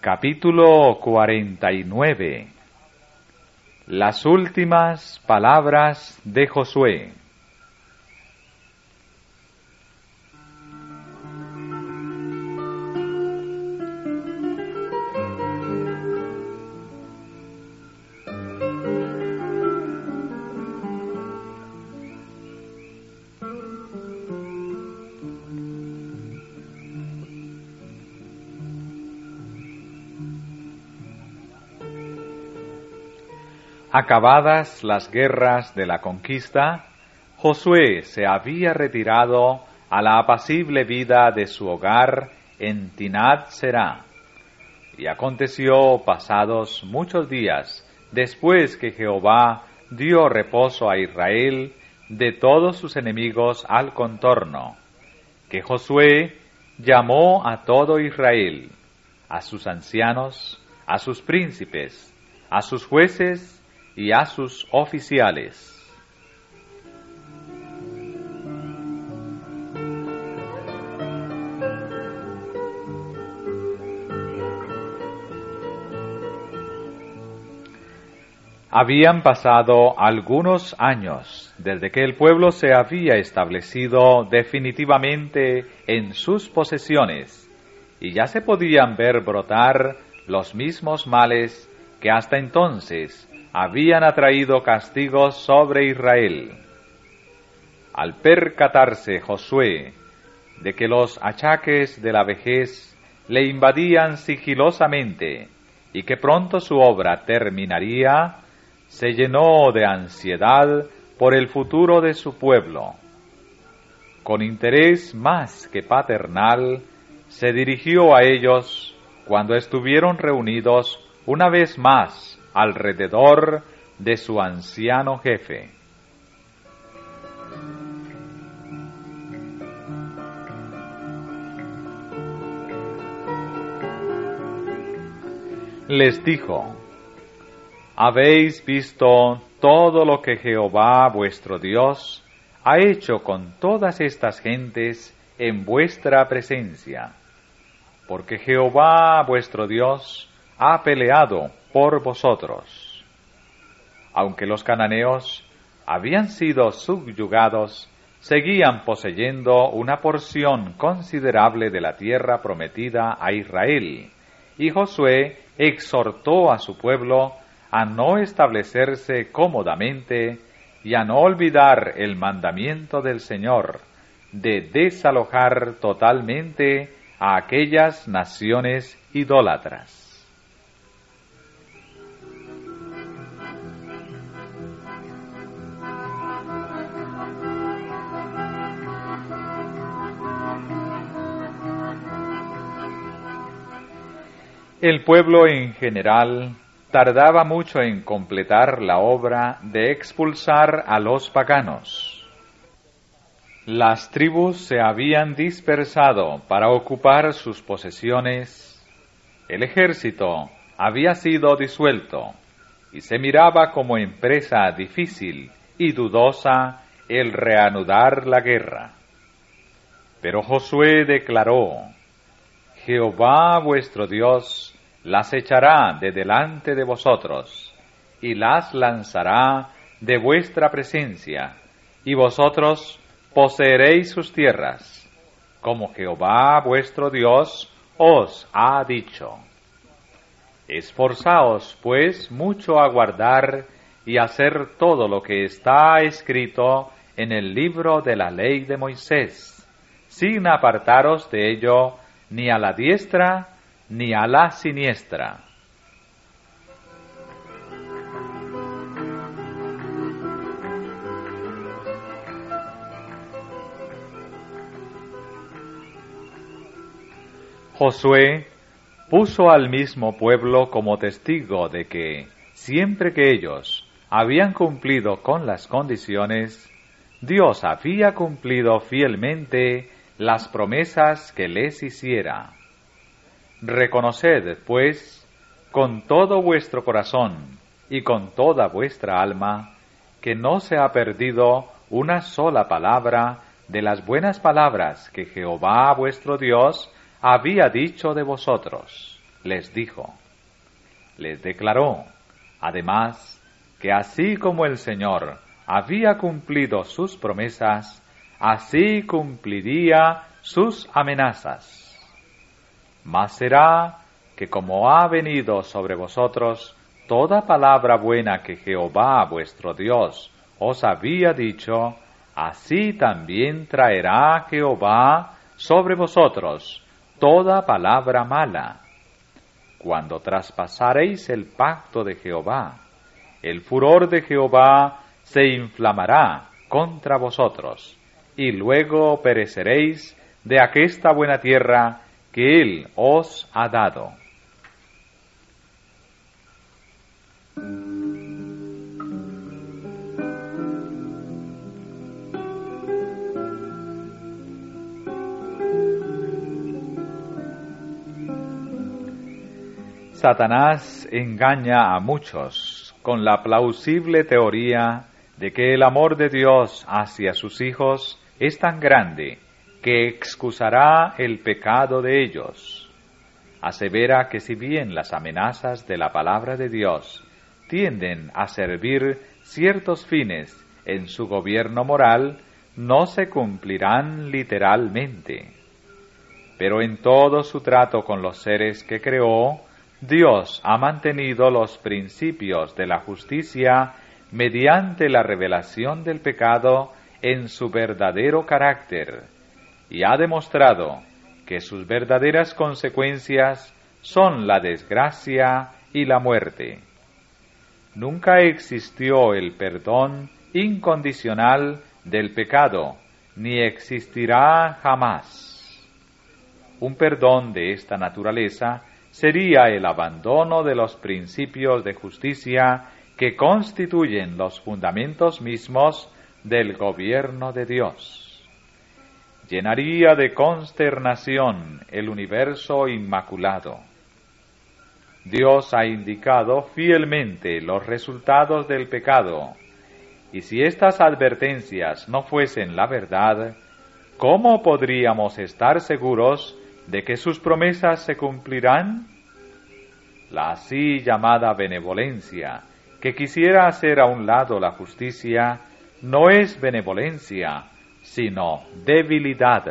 Capítulo 49. Las últimas palabras de Josué. Acabadas las guerras de la conquista, Josué se había retirado a la apacible vida de su hogar en Timnat Será. Y aconteció, pasados muchos días, después que Jehová dio reposo a Israel de todos sus enemigos al contorno, que Josué llamó a todo Israel, a sus ancianos, a sus príncipes, a sus jueces y a sus oficiales. Habían pasado algunos años desde que el pueblo se había establecido definitivamente en sus posesiones y ya se podían ver brotar los mismos males que hasta entonces habían atraído castigos sobre Israel. Al percatarse Josué de que los achaques de la vejez le invadían sigilosamente y que pronto su obra terminaría, se llenó de ansiedad por el futuro de su pueblo. Con interés más que paternal, se dirigió a ellos cuando estuvieron reunidos una vez más alrededor de su anciano jefe. Les dijo: ¿habéis visto todo lo que Jehová vuestro Dios ha hecho con todas estas gentes en vuestra presencia? Porque Jehová vuestro Dios ha peleado por vosotros. Aunque los cananeos habían sido subyugados, seguían poseyendo una porción considerable de la tierra prometida a Israel, y Josué exhortó a su pueblo a no establecerse cómodamente y a no olvidar el mandamiento del Señor de desalojar totalmente a aquellas naciones idólatras. El pueblo en general tardaba mucho en completar la obra de expulsar a los paganos. Las tribus se habían dispersado para ocupar sus posesiones, el ejército había sido disuelto y se miraba como empresa difícil y dudosa el reanudar la guerra. Pero Josué declaró: Jehová vuestro Dios las echará de delante de vosotros, y las lanzará de vuestra presencia, y vosotros poseeréis sus tierras, como Jehová vuestro Dios os ha dicho. Esforzaos, pues, mucho a guardar y hacer todo lo que está escrito en el libro de la ley de Moisés, sin apartaros de ello ni a la diestra ni a la siniestra. Josué puso al mismo pueblo como testigo de que, siempre que ellos habían cumplido con las condiciones, Dios había cumplido fielmente las promesas que les hiciera. Reconoced, pues, con todo vuestro corazón y con toda vuestra alma, que no se ha perdido una sola palabra de las buenas palabras que Jehová vuestro Dios había dicho de vosotros, les dijo. Les declaró, además, que así como el Señor había cumplido sus promesas, así cumpliría sus amenazas. Mas será que como ha venido sobre vosotros toda palabra buena que Jehová vuestro Dios os había dicho, así también traerá Jehová sobre vosotros toda palabra mala. Cuando traspasareis el pacto de Jehová, el furor de Jehová se inflamará contra vosotros, y luego pereceréis de aquesta buena tierra que Él os ha dado. Satanás engaña a muchos con la plausible teoría de que el amor de Dios hacia sus hijos es tan grande que excusará el pecado de ellos. Asevera que si bien las amenazas de la palabra de Dios tienden a servir ciertos fines en su gobierno moral, no se cumplirán literalmente. Pero en todo su trato con los seres que creó, Dios ha mantenido los principios de la justicia mediante la revelación del pecado en su verdadero carácter, y ha demostrado que sus verdaderas consecuencias son la desgracia y la muerte. Nunca existió el perdón incondicional del pecado, ni existirá jamás. Un perdón de esta naturaleza sería el abandono de los principios de justicia que constituyen los fundamentos mismos del gobierno de Dios. Llenaría de consternación el universo inmaculado. Dios ha indicado fielmente los resultados del pecado, y si estas advertencias no fuesen la verdad, ¿cómo podríamos estar seguros de que sus promesas se cumplirán? La así llamada benevolencia, que quisiera hacer a un lado la justicia, no es benevolencia, sino debilidad.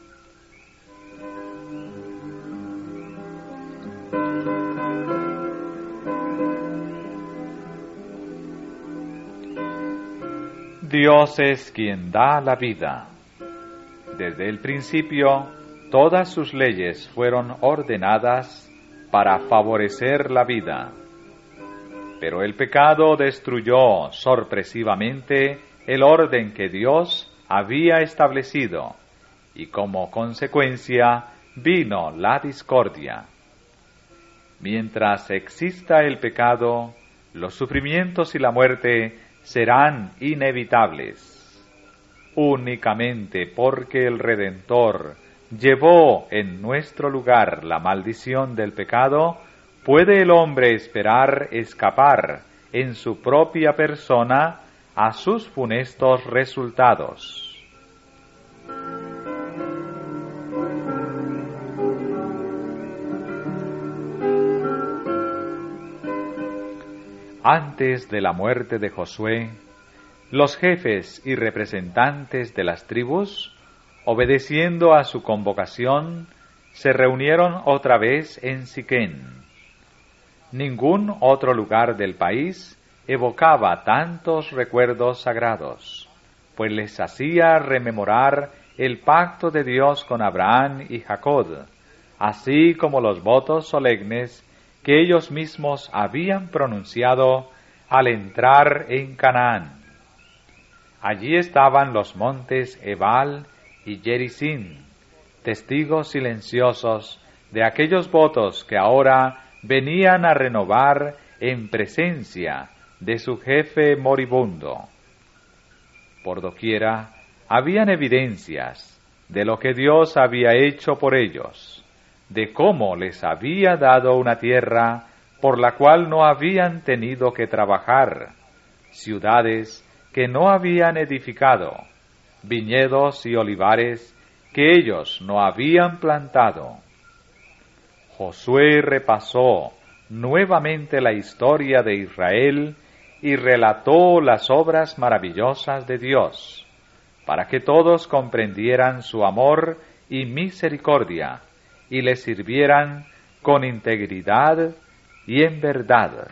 Dios es quien da la vida. Desde el principio, todas sus leyes fueron ordenadas para favorecer la vida. Pero el pecado destruyó sorpresivamente el orden que Dios había establecido, y como consecuencia vino la discordia. Mientras exista el pecado, los sufrimientos y la muerte serán inevitables. Únicamente porque el Redentor llevó en nuestro lugar la maldición del pecado, puede el hombre esperar escapar en su propia persona a sus funestos resultados. Antes de la muerte de Josué, los jefes y representantes de las tribus, obedeciendo a su convocación, se reunieron otra vez en Siquén. Ningún otro lugar del país evocaba tantos recuerdos sagrados, pues les hacía rememorar el pacto de Dios con Abraham y Jacob, así como los votos solemnes que ellos mismos habían pronunciado al entrar en Canaán. Allí estaban los montes Ebal y Gerizim, testigos silenciosos de aquellos votos que ahora venían a renovar en presencia de su jefe moribundo. Por doquiera habían evidencias de lo que Dios había hecho por ellos, de cómo les había dado una tierra por la cual no habían tenido que trabajar, ciudades que no habían edificado, viñedos y olivares que ellos no habían plantado. Josué repasó nuevamente la historia de Israel y relató las obras maravillosas de Dios, para que todos comprendieran su amor y misericordia y le sirvieran con integridad y en verdad.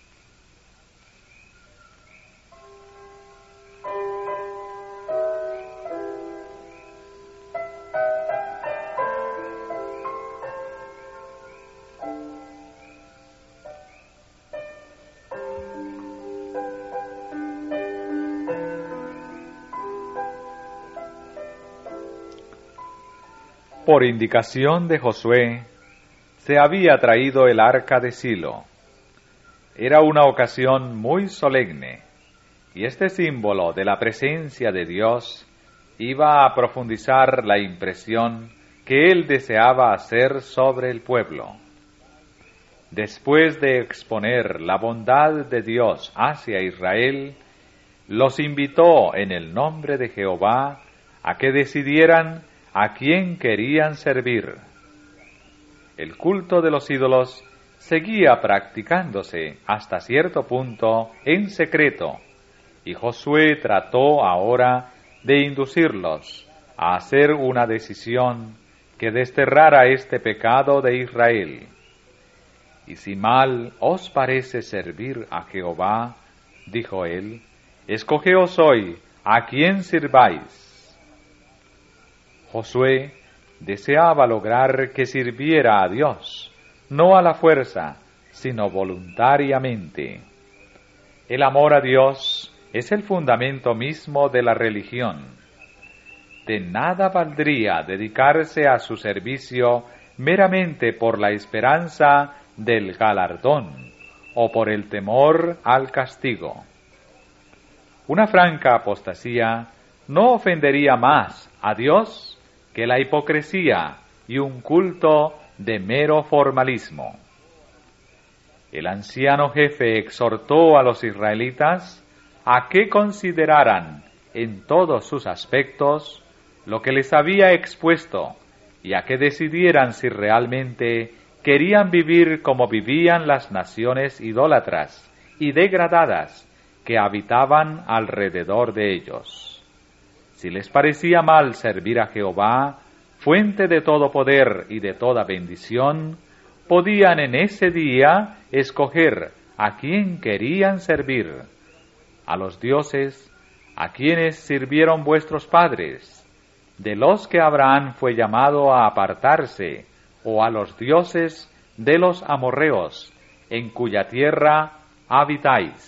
Por indicación de Josué, se había traído el arca de Silo. Era una ocasión muy solemne, y este símbolo de la presencia de Dios iba a profundizar la impresión que él deseaba hacer sobre el pueblo. Después de exponer la bondad de Dios hacia Israel, los invitó en el nombre de Jehová a que decidieran a quién querían servir. El culto de los ídolos seguía practicándose hasta cierto punto en secreto, y Josué trató ahora de inducirlos a hacer una decisión que desterrara este pecado de Israel. Y si mal os parece servir a Jehová, dijo él, escogeos hoy a quién sirváis. Josué deseaba lograr que sirviera a Dios, no a la fuerza, sino voluntariamente. El amor a Dios es el fundamento mismo de la religión. De nada valdría dedicarse a su servicio meramente por la esperanza del galardón o por el temor al castigo. Una franca apostasía no ofendería más a Dios que la hipocresía y un culto de mero formalismo. El anciano jefe exhortó a los israelitas a que consideraran en todos sus aspectos lo que les había expuesto y a que decidieran si realmente querían vivir como vivían las naciones idólatras y degradadas que habitaban alrededor de ellos. Si les parecía mal servir a Jehová, fuente de todo poder y de toda bendición, podían en ese día escoger a quién querían servir, a los dioses a quienes sirvieron vuestros padres, de los que Abraham fue llamado a apartarse, o a los dioses de los amorreos, en cuya tierra habitáis.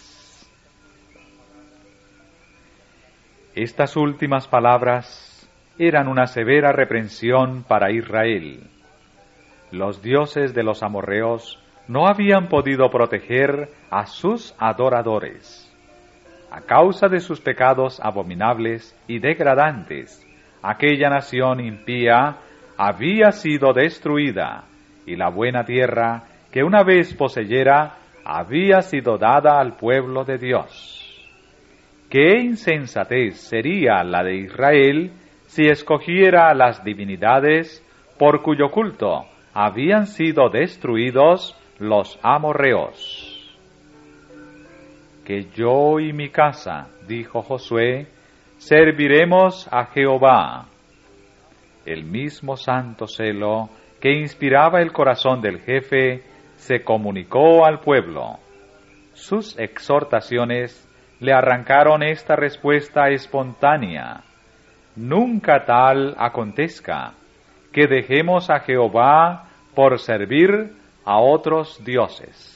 Estas últimas palabras eran una severa reprensión para Israel. Los dioses de los amorreos no habían podido proteger a sus adoradores. A causa de sus pecados abominables y degradantes, aquella nación impía había sido destruida, y la buena tierra que una vez poseyera había sido dada al pueblo de Dios. ¡Qué insensatez sería la de Israel si escogiera las divinidades por cuyo culto habían sido destruidos los amorreos! Que yo y mi casa, dijo Josué, serviremos a Jehová. El mismo santo celo que inspiraba el corazón del jefe se comunicó al pueblo. Sus exhortaciones le arrancaron esta respuesta espontánea: nunca tal acontezca, que dejemos a Jehová por servir a otros dioses.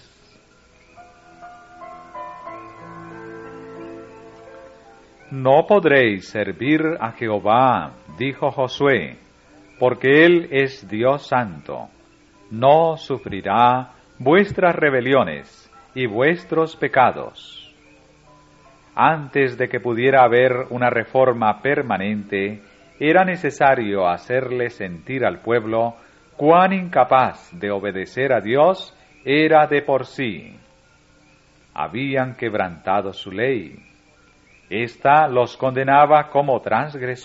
No podréis servir a Jehová, dijo Josué, porque Él es Dios santo. No sufrirá vuestras rebeliones y vuestros pecados. Antes de que pudiera haber una reforma permanente, era necesario hacerle sentir al pueblo cuán incapaz de obedecer a Dios era de por sí. Habían quebrantado su ley. Esta los condenaba como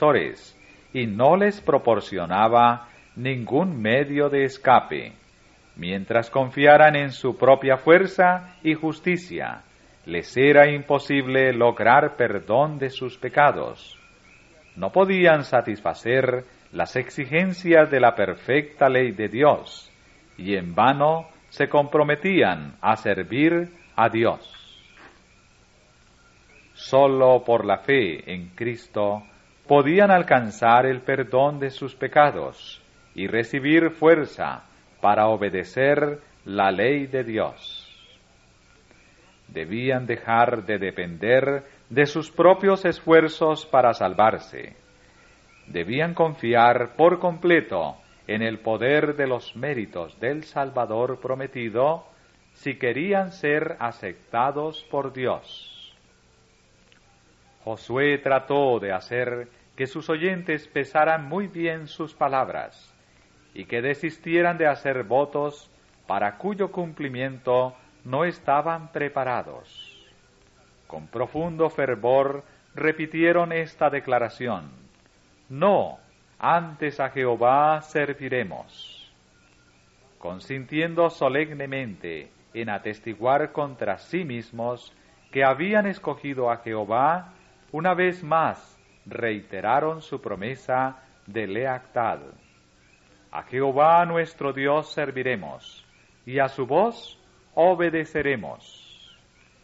transgresores y no les proporcionaba ningún medio de escape, Mientras confiaran en su propia fuerza y justicia, les era imposible lograr perdón de sus pecados. No podían satisfacer las exigencias de la perfecta ley de Dios, y en vano se comprometían a servir a Dios. Solo por la fe en Cristo podían alcanzar el perdón de sus pecados y recibir fuerza para obedecer la ley de Dios. Debían dejar de depender de sus propios esfuerzos para salvarse. Debían confiar por completo en el poder de los méritos del Salvador prometido si querían ser aceptados por Dios. Josué trató de hacer que sus oyentes pesaran muy bien sus palabras y que desistieran de hacer votos para cuyo cumplimiento no estaban preparados. Con profundo fervor repitieron esta declaración: no, antes a Jehová serviremos. Consintiendo solemnemente en atestiguar contra sí mismos que habían escogido a Jehová, una vez más reiteraron su promesa de lealtad. A Jehová nuestro Dios serviremos, y a su voz obedeceremos.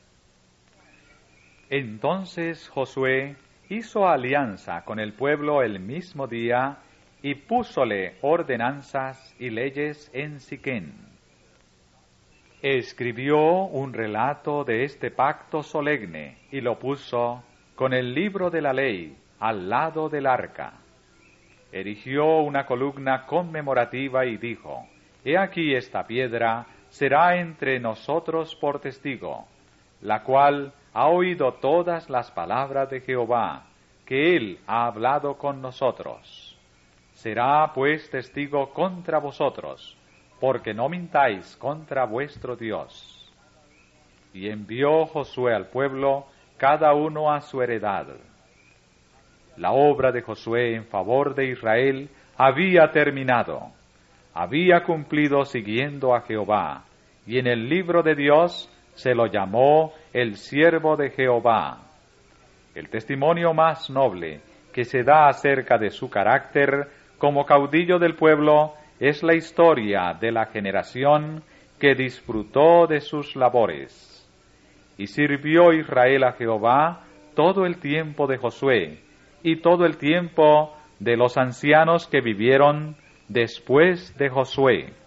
Entonces Josué hizo alianza con el pueblo el mismo día y púsole ordenanzas y leyes en Siquén. Escribió un relato de este pacto solemne y lo puso con el libro de la ley al lado del arca. Erigió una columna conmemorativa y dijo: He aquí esta piedra será entre nosotros por testigo, la cual ha oído todas las palabras de Jehová, que él ha hablado con nosotros. Será pues testigo contra vosotros, porque no mintáis contra vuestro Dios. Y envió Josué al pueblo, cada uno a su heredad. La obra de Josué en favor de Israel había terminado. Había cumplido siguiendo a Jehová, y en el libro de Dios se lo llamó el siervo de Jehová. El testimonio más noble que se da acerca de su carácter como caudillo del pueblo es la historia de la generación que disfrutó de sus labores. Y sirvió Israel a Jehová todo el tiempo de Josué y todo el tiempo de los ancianos que vivieron después de Josué.